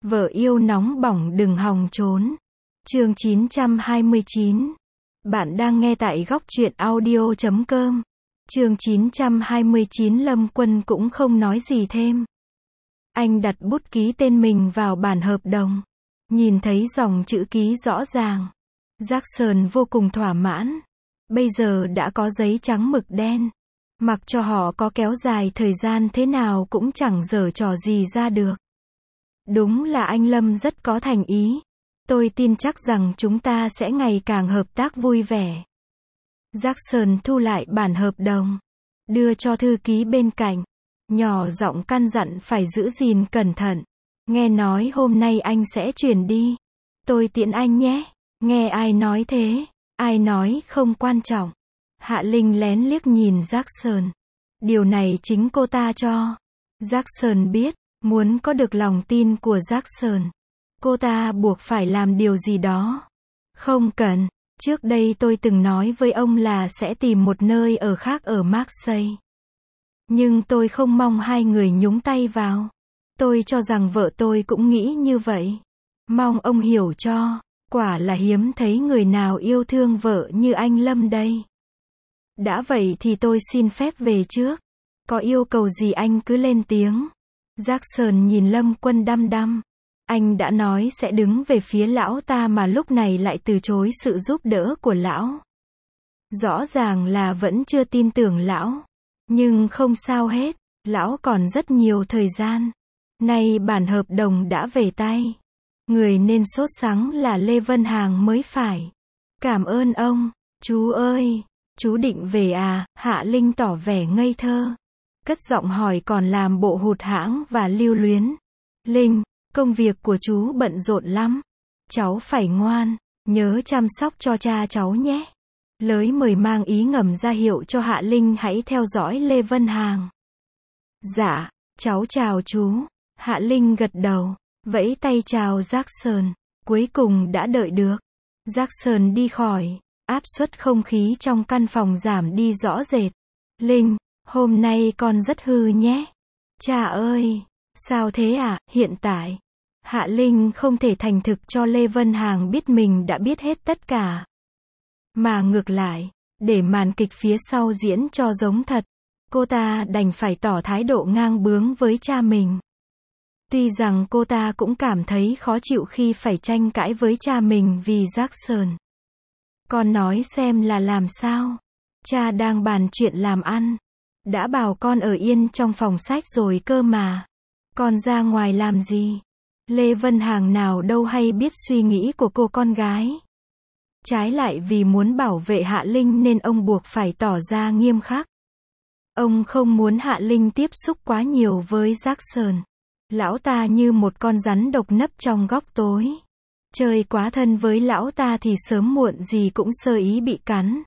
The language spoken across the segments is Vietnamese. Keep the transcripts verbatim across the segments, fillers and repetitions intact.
Vợ yêu nóng bỏng đừng hòng trốn. Chương chín trăm hai mươi chín. Bạn đang nghe tại góc truyện audio chấm com. Chương chín trăm hai mươi chín. Lâm Quân cũng không nói gì thêm. Anh đặt bút ký tên mình vào bản hợp đồng. Nhìn thấy dòng chữ ký rõ ràng. Jackson vô cùng thỏa mãn. Bây giờ đã có giấy trắng mực đen. Mặc cho họ có kéo dài thời gian thế nào cũng chẳng giở trò gì ra được. Đúng là anh Lâm rất có thành ý. Tôi tin chắc rằng chúng ta sẽ ngày càng hợp tác vui vẻ. Jackson thu lại bản hợp đồng. Đưa cho thư ký bên cạnh. Nhỏ giọng căn dặn phải giữ gìn cẩn thận. Nghe nói hôm nay anh sẽ chuyển đi. Tôi tiễn anh nhé. Nghe ai nói thế? Ai nói không quan trọng. Hạ Linh lén liếc nhìn Jackson. Điều này chính cô ta cho. Jackson biết, muốn có được lòng tin của Jackson, cô ta buộc phải làm điều gì đó. Không cần, trước đây tôi từng nói với ông là sẽ tìm một nơi ở khác ở Marseille. Nhưng tôi không mong hai người nhúng tay vào. Tôi cho rằng vợ tôi cũng nghĩ như vậy. Mong ông hiểu cho, quả là hiếm thấy người nào yêu thương vợ như anh Lâm đây. Đã vậy thì tôi xin phép về trước. Có yêu cầu gì anh cứ lên tiếng. Jackson nhìn Lâm Quân đăm đăm. Anh đã nói sẽ đứng về phía lão ta mà lúc này lại từ chối sự giúp đỡ của lão. Rõ ràng là vẫn chưa tin tưởng lão. Nhưng không sao hết, lão còn rất nhiều thời gian. Nay bản hợp đồng đã về tay. Người nên sốt sắng là Lê Vân Hàng mới phải. Cảm ơn ông, chú ơi. Chú định về à? Hạ Linh tỏ vẻ ngây thơ. Cất giọng hỏi còn làm bộ hụt hẫng và lưu luyến. Linh, công việc của chú bận rộn lắm. Cháu phải ngoan, nhớ chăm sóc cho cha cháu nhé. Lời mời mang ý ngầm ra hiệu cho Hạ Linh hãy theo dõi Lê Vân Hàng. Dạ, cháu chào chú. Hạ Linh gật đầu, vẫy tay chào Jackson. Cuối cùng đã đợi được. Jackson đi khỏi. Áp suất không khí trong căn phòng giảm đi rõ rệt. Linh, hôm nay con rất hư nhé. Cha ơi, sao thế à? Hiện tại, Hạ Linh không thể thành thực cho Lê Vân Hàng biết mình đã biết hết tất cả. Mà ngược lại, để màn kịch phía sau diễn cho giống thật, cô ta đành phải tỏ thái độ ngang bướng với cha mình. Tuy rằng cô ta cũng cảm thấy khó chịu khi phải tranh cãi với cha mình vì Jackson. Con nói xem là làm sao? Cha đang bàn chuyện làm ăn. Đã bảo con ở yên trong phòng sách rồi cơ mà. Con ra ngoài làm gì? Lê Vân Hàng nào đâu hay biết suy nghĩ của cô con gái. Trái lại vì muốn bảo vệ Hạ Linh nên ông buộc phải tỏ ra nghiêm khắc. Ông không muốn Hạ Linh tiếp xúc quá nhiều với Jackson. Lão ta như một con rắn độc nấp trong góc tối. Chơi quá thân với lão ta thì sớm muộn gì cũng sơ ý bị cắn.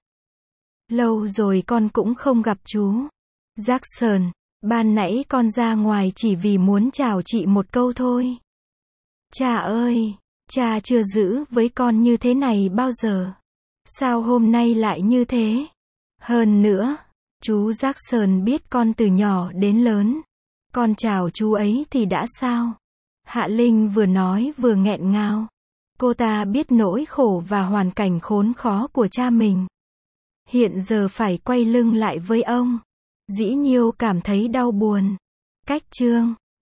Lâu rồi con cũng không gặp chú. Jackson, ban nãy con ra ngoài chỉ vì muốn chào chị một câu thôi. Cha ơi, cha chưa giữ với con như thế này bao giờ. Sao hôm nay lại như thế? Hơn nữa, chú Jackson biết con từ nhỏ đến lớn. Con chào chú ấy thì đã sao? Hạ Linh vừa nói vừa nghẹn ngào. Cô ta biết nỗi khổ và hoàn cảnh khốn khó của cha mình. Hiện giờ phải quay lưng lại với ông. Dĩ nhiêu cảm thấy đau buồn. Cách chương